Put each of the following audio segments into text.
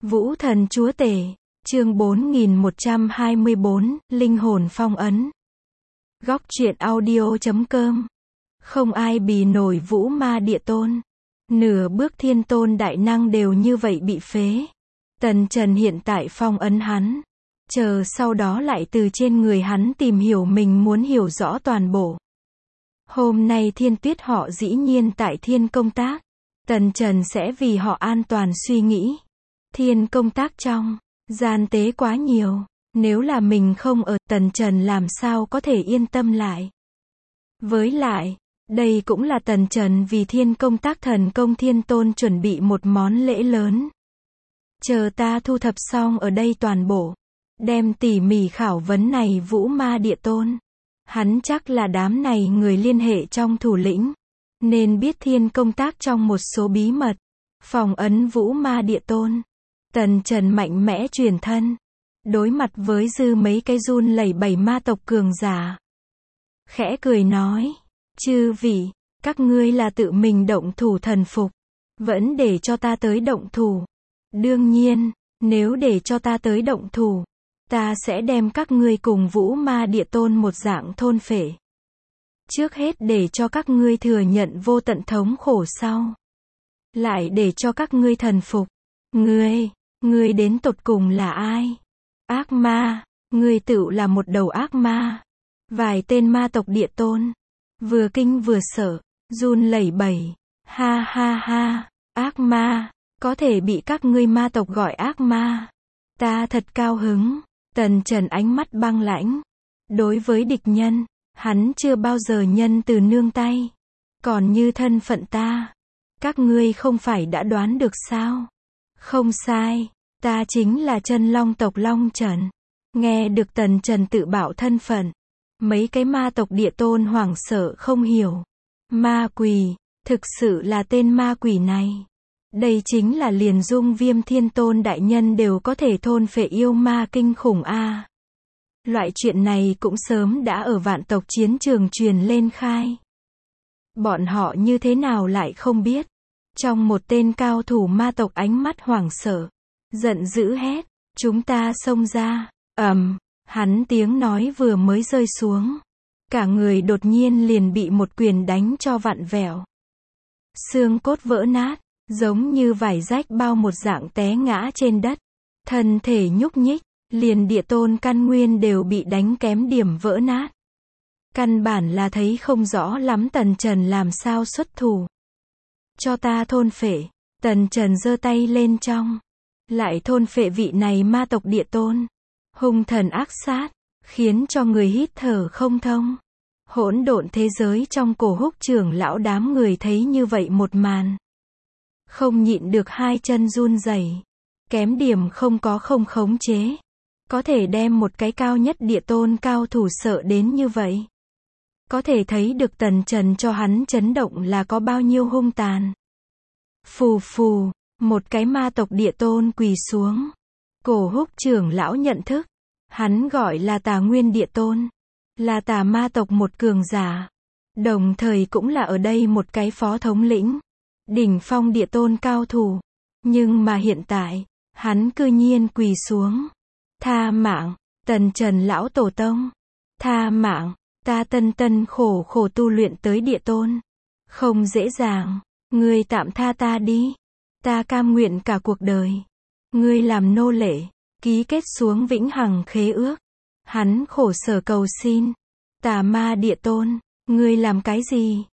Vũ thần chúa tể, chương 4124, linh hồn phong ấn. Góc truyện audio.com. Không ai bì nổi Vũ Ma Địa Tôn. Nửa bước thiên tôn đại năng đều như vậy bị phế. Tần Trần hiện tại phong ấn hắn. Chờ sau đó lại từ trên người hắn tìm hiểu mình muốn hiểu rõ toàn bộ. Hôm nay Thiên Tuyết họ dĩ nhiên tại Thiên công tác. Tần Trần sẽ vì họ an toàn suy nghĩ. Thiên công tác trong gian tế quá nhiều. Nếu là mình không ở, Tần Trần làm sao có thể yên tâm lại. Với lại, đây cũng là Tần Trần vì Thiên công tác thần công Thiên Tôn chuẩn bị một món lễ lớn. Chờ ta thu thập xong ở đây toàn bộ. Đem tỉ mỉ khảo vấn này Vũ Ma Địa Tôn. Hắn chắc là đám này người liên hệ trong thủ lĩnh. Nên biết Thiên công tác trong một số bí mật. Phòng ấn Vũ Ma Địa Tôn. Tần Trần mạnh mẽ truyền thân. Đối mặt với dư mấy cái run lẩy bẩy ma tộc cường giả. Khẽ cười nói. Chư vị, các ngươi là tự mình động thủ thần phục. Vẫn để cho ta tới động thủ. Đương nhiên, nếu để cho ta tới động thủ. Ta sẽ đem các ngươi cùng Vũ Ma Địa Tôn một dạng thôn phệ. Trước hết để cho các ngươi thừa nhận vô tận thống khổ sau. Lại để cho các ngươi thần phục. Ngươi đến tột cùng là ai? Ác ma, ngươi tựu là một đầu ác ma. Vài tên ma tộc Địa Tôn. Vừa kinh vừa sợ, run lẩy bẩy. Ha ha ha, ác ma, có thể bị các ngươi ma tộc gọi ác ma. Ta thật cao hứng. Tần Trần ánh mắt băng lãnh. Đối với địch nhân, hắn chưa bao giờ nhân từ nương tay. Còn như thân phận ta, các ngươi không phải đã đoán được sao? Không sai, ta chính là chân long tộc Long Trần. Nghe được Tần Trần tự bảo thân phận, mấy cái ma tộc Địa Tôn hoảng sợ không hiểu. Ma quỷ, thực sự là tên ma quỷ này. Đây chính là liền Dung Viêm Thiên Tôn đại nhân đều có thể thôn phệ yêu ma kinh khủng a. Loại chuyện này cũng sớm đã ở vạn tộc chiến trường truyền lên khai. Bọn họ như thế nào lại không biết. Trong một tên cao thủ ma tộc ánh mắt hoảng sợ, giận dữ hét, chúng ta xông ra. Hắn tiếng nói vừa mới rơi xuống. Cả người đột nhiên liền bị một quyền đánh cho vặn vẹo. Xương cốt vỡ nát. Giống như vải rách bao một dạng té ngã trên đất. Thân thể nhúc nhích, liền Địa Tôn căn nguyên đều bị đánh kém điểm vỡ nát. Căn bản là thấy không rõ lắm Tần Trần làm sao xuất thủ. Cho ta thôn phệ. Tần Trần giơ tay lên trong. Lại thôn phệ vị này ma tộc Địa Tôn. Hung thần ác sát, khiến cho người hít thở không thông. Hỗn độn thế giới trong cổ Húc trưởng lão đám người thấy như vậy một màn. Không nhịn được hai chân run rẩy. Kém điểm không khống chế. Có thể đem một cái cao nhất Địa Tôn cao thủ sợ đến như vậy. Có thể thấy được Tần Trần cho hắn chấn động là có bao nhiêu hung tàn. Phù phù, một cái ma tộc Địa Tôn quỳ xuống. Cổ Húc trưởng lão nhận thức. Hắn gọi là Tà Nguyên Địa Tôn. Là tà ma tộc một cường giả. Đồng thời cũng là ở đây một cái phó thống lĩnh. Đỉnh phong Địa Tôn cao thủ. Nhưng mà hiện tại, hắn cư nhiên quỳ xuống. Tha mạng, Tần Trần lão tổ tông. Tha mạng, ta tân khổ tu luyện tới Địa Tôn. Không dễ dàng, ngươi tạm tha ta đi. Ta cam nguyện cả cuộc đời. Ngươi làm nô lệ, ký kết xuống vĩnh hằng khế ước. Hắn khổ sở cầu xin. Tà ma Địa Tôn, ngươi làm cái gì?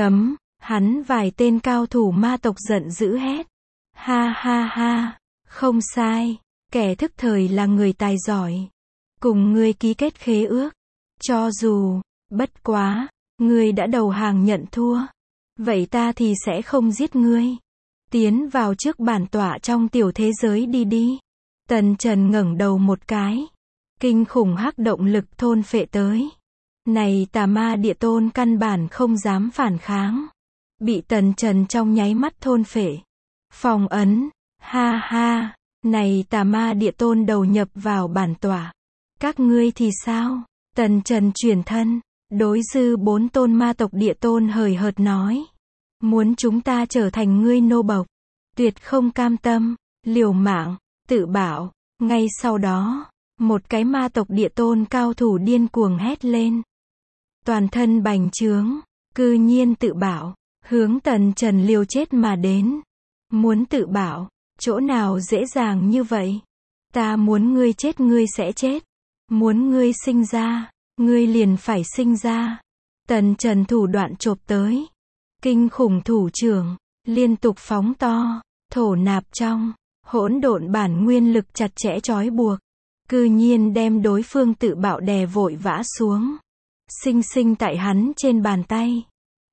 Hắn vài tên cao thủ ma tộc giận dữ hét. Ha ha ha, không sai, kẻ thức thời là người tài giỏi. Cùng ngươi ký kết khế ước. Cho dù, bất quá, ngươi đã đầu hàng nhận thua. Vậy ta thì sẽ không giết ngươi. Tiến vào trước bản tọa trong tiểu thế giới đi. Tần Trần ngẩng đầu một cái. Kinh khủng hắc động lực thôn phệ tới. Này tà ma Địa Tôn căn bản không dám phản kháng. Bị Tần Trần trong nháy mắt thôn phệ. Phòng ấn, ha ha, này tà ma Địa Tôn đầu nhập vào bản tọa. Các ngươi thì sao? Tần Trần chuyển thân, đối dư 4 tôn ma tộc Địa Tôn hời hợt nói. Muốn chúng ta trở thành ngươi nô bộc. Tuyệt không cam tâm, liều mạng. tự bảo. Ngay sau đó, một cái ma tộc địa tôn cao thủ điên cuồng hét lên. Toàn thân bành trướng, cư nhiên tự bảo, hướng Tần Trần liều chết mà đến. Muốn tự bảo, chỗ nào dễ dàng như vậy? Ta muốn ngươi chết ngươi sẽ chết. Muốn ngươi sinh ra, ngươi liền phải sinh ra. Tần Trần thủ đoạn chộp tới. Kinh khủng thủ trưởng, liên tục phóng to, thổ nạp trong, hỗn độn bản nguyên lực chặt chẽ trói buộc. Cư nhiên đem đối phương tự bạo đè vội vã xuống. Sinh sinh tại hắn trên bàn tay.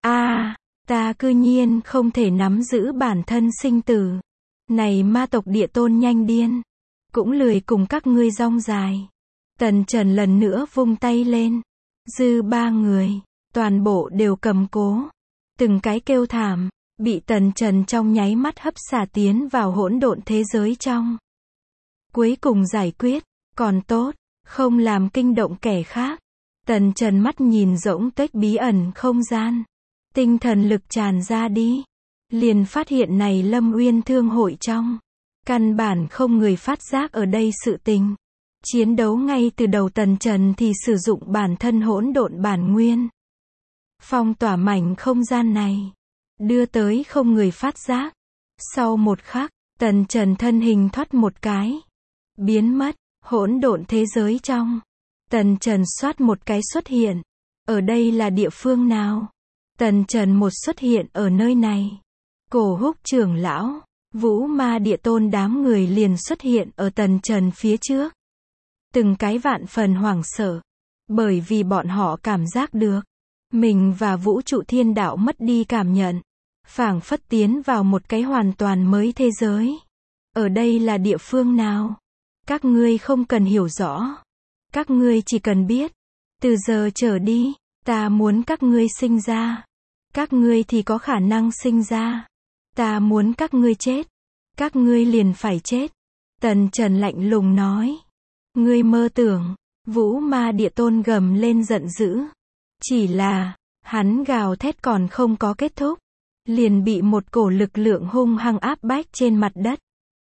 Ta cư nhiên không thể nắm giữ bản thân sinh tử. Này ma tộc địa tôn nhanh điên. Cũng lười cùng các ngươi rong dài. Tần Trần lần nữa vung tay lên. Dư ba người, toàn bộ đều cầm cố. Từng cái kêu thảm, bị Tần Trần trong nháy mắt hấp xả tiến vào hỗn độn thế giới trong. Cuối cùng giải quyết, còn tốt, không làm kinh động kẻ khác. Tần Trần mắt nhìn rỗng tuếch bí ẩn không gian. Tinh thần lực tràn ra đi. Liền phát hiện này Lâm Uyên Thương hội trong. Căn bản không người phát giác ở đây sự tình. Chiến đấu ngay từ đầu Tần Trần thì sử dụng bản thân hỗn độn bản nguyên. Phong tỏa mảnh không gian này. Đưa tới không người phát giác. Sau một khắc, Tần Trần thân hình thoát một cái. Biến mất, hỗn độn thế giới trong. Tần Trần xoát một cái xuất hiện. Ở đây là địa phương nào? Tần Trần một xuất hiện ở nơi này. Cổ Húc trưởng lão, Vũ Ma Địa Tôn đám người liền xuất hiện ở Tần Trần phía trước. Từng cái vạn phần hoảng sợ. Bởi vì bọn họ cảm giác được. Mình và vũ trụ thiên đạo mất đi cảm nhận. Phảng phất tiến vào một cái hoàn toàn mới thế giới. Ở đây là địa phương nào? Các ngươi không cần hiểu rõ. Các ngươi chỉ cần biết. Từ giờ trở đi, ta muốn các ngươi sinh ra. Các ngươi thì có khả năng sinh ra. Ta muốn các ngươi chết. Các ngươi liền phải chết. Tần Trần lạnh lùng nói. Ngươi mơ tưởng. Vũ Ma Địa Tôn gầm lên giận dữ. Chỉ là, hắn gào thét còn không có kết thúc. Liền bị một cổ lực lượng hung hăng áp bách trên mặt đất.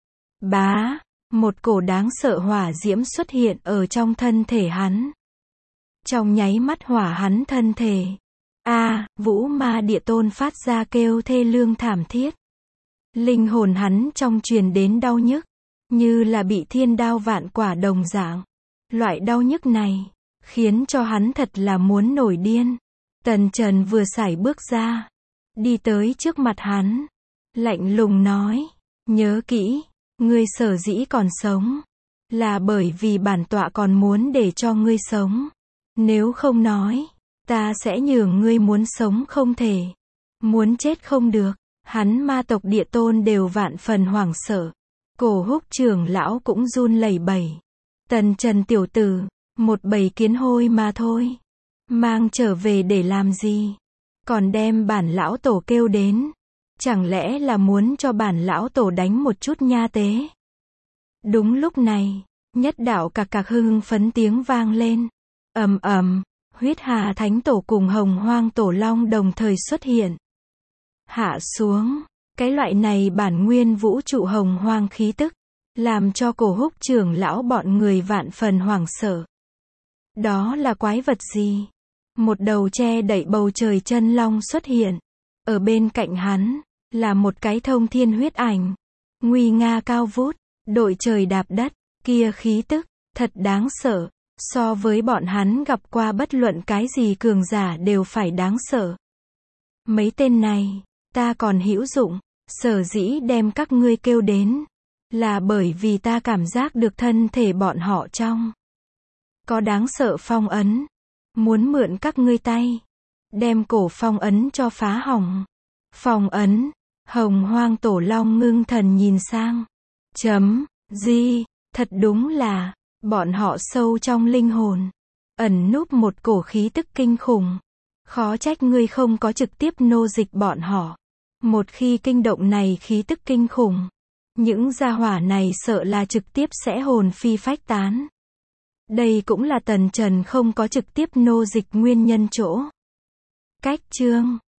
Bá, một cổ đáng sợ hỏa diễm xuất hiện ở trong thân thể hắn. Trong nháy mắt hỏa hắn thân thể. Vũ Ma Địa Tôn phát ra kêu thê lương thảm thiết. Linh hồn hắn trong truyền đến đau nhức. Như là bị thiên đao vạn quả đồng dạng. Loại đau nhức này, khiến cho hắn thật là muốn nổi điên. Tần Trần vừa sải bước ra. Đi tới trước mặt hắn. Lạnh lùng nói. Nhớ kỹ, ngươi sở dĩ còn sống. Là bởi vì bản tọa còn muốn để cho ngươi sống. Nếu không nói, ta sẽ nhường ngươi muốn sống không thể. Muốn chết không được. Hắn ma tộc địa tôn đều vạn phần hoảng sợ. Cổ Húc trưởng lão cũng run lẩy bẩy. Tần Trần tiểu tử, một bầy kiến hôi mà thôi. Mang trở về để làm gì? Còn đem bản lão tổ kêu đến. Chẳng lẽ là muốn cho bản lão tổ đánh một chút nha tế? Đúng lúc này, nhất đạo cạc cạc hưng phấn tiếng vang lên. Ầm ầm, Huyết Hà Thánh Tổ cùng Hồng Hoang Tổ Long đồng thời xuất hiện. Hạ xuống, cái loại này bản nguyên vũ trụ hồng hoang khí tức, làm cho Cổ Húc trưởng lão bọn người vạn phần hoảng sợ. Đó là quái vật gì? Một đầu che đậy bầu trời chân long xuất hiện. Ở bên cạnh hắn, là một cái thông thiên huyết ảnh. Nguy nga cao vút, đội trời đạp đất, kia khí tức, thật đáng sợ. So với bọn hắn gặp qua bất luận cái gì cường giả đều phải đáng sợ. Mấy tên này, ta còn hữu dụng, sở dĩ đem các ngươi kêu đến. Là bởi vì ta cảm giác được thân thể bọn họ trong. Có đáng sợ phong ấn. Muốn mượn các ngươi tay. Đem cổ phong ấn cho phá hỏng. Phong ấn. Hồng Hoang Tổ Long ngưng thần nhìn sang. Thật đúng là. Bọn họ sâu trong linh hồn. Ẩn núp một cổ khí tức kinh khủng. Khó trách ngươi không có trực tiếp nô dịch bọn họ. Một khi kinh động này khí tức kinh khủng. Những gia hỏa này sợ là trực tiếp sẽ hồn phi phách tán. Đây cũng là Tần Trần không có trực tiếp nô dịch nguyên nhân chỗ. Cách chương